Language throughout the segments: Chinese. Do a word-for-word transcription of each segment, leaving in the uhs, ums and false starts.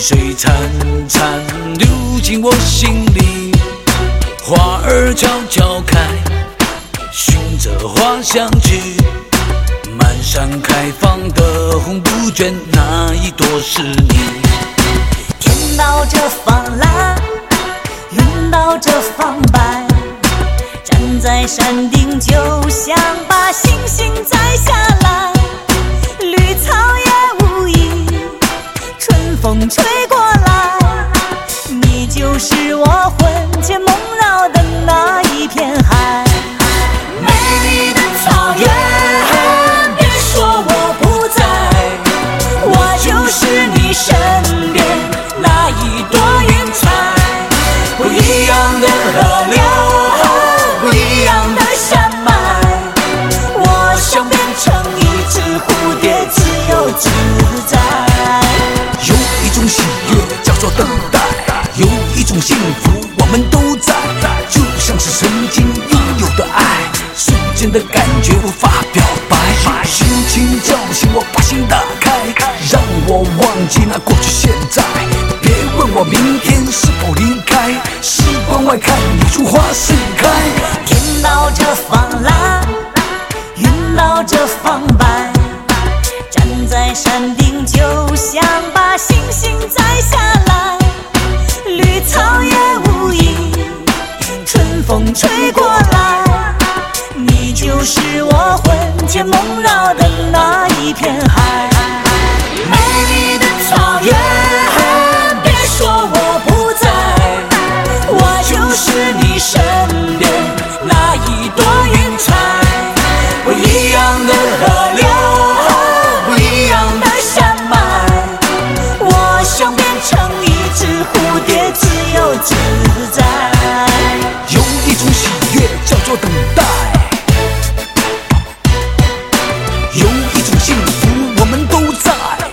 水潺潺流进我心里，花儿悄悄开，寻着花香去。满山开放的红杜鹃，那一朵是你。 天道这方蓝，云道这方白，站在山顶就想把星星摘下来。绿草也无意，春风吹过来，你就是我魂牵梦绕的那一片海。美丽的草原，别说我不在，我就是你身边那一朵云彩。不一样的河流，不一样的山脉，我想变成一只蝴蝶，自由自在。 有一种喜悦叫做等待，有一种幸福我们都在，就像是曾经拥有的爱，瞬间的感觉无法表白。轻轻叫醒我，把心打开，让我忘记那过去现在。别问我明天是否离开，时光外看你如花盛开。 天道这方蓝，云道这方白，站在山顶就想把星星摘下来。绿草也无意，春风吹过来，你就是我魂牵梦绕的那一片海。美丽的草原，别说我不在，我就是你身边那一朵云彩。不一样的河流，不一样的山脉，我想变成一只蝴蝶，自由自在。 有一种喜悦叫做等待，有一种幸福我们都在。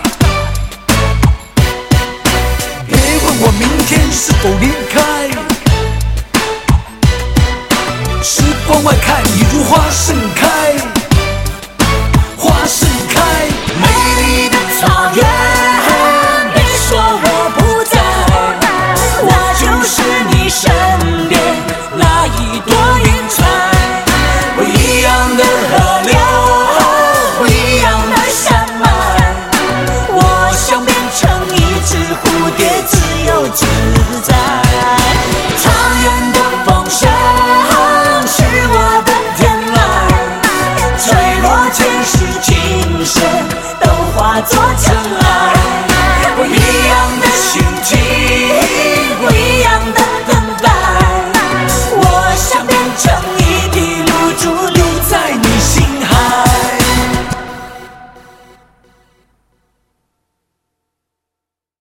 别问我明天是否离开，时光外看你如花盛开，花盛开。 美丽的草原，别说我不在，我就是你身边那一朵云彩。不一样的河流，不一样的山脉，我想变成一只蝴蝶，自由自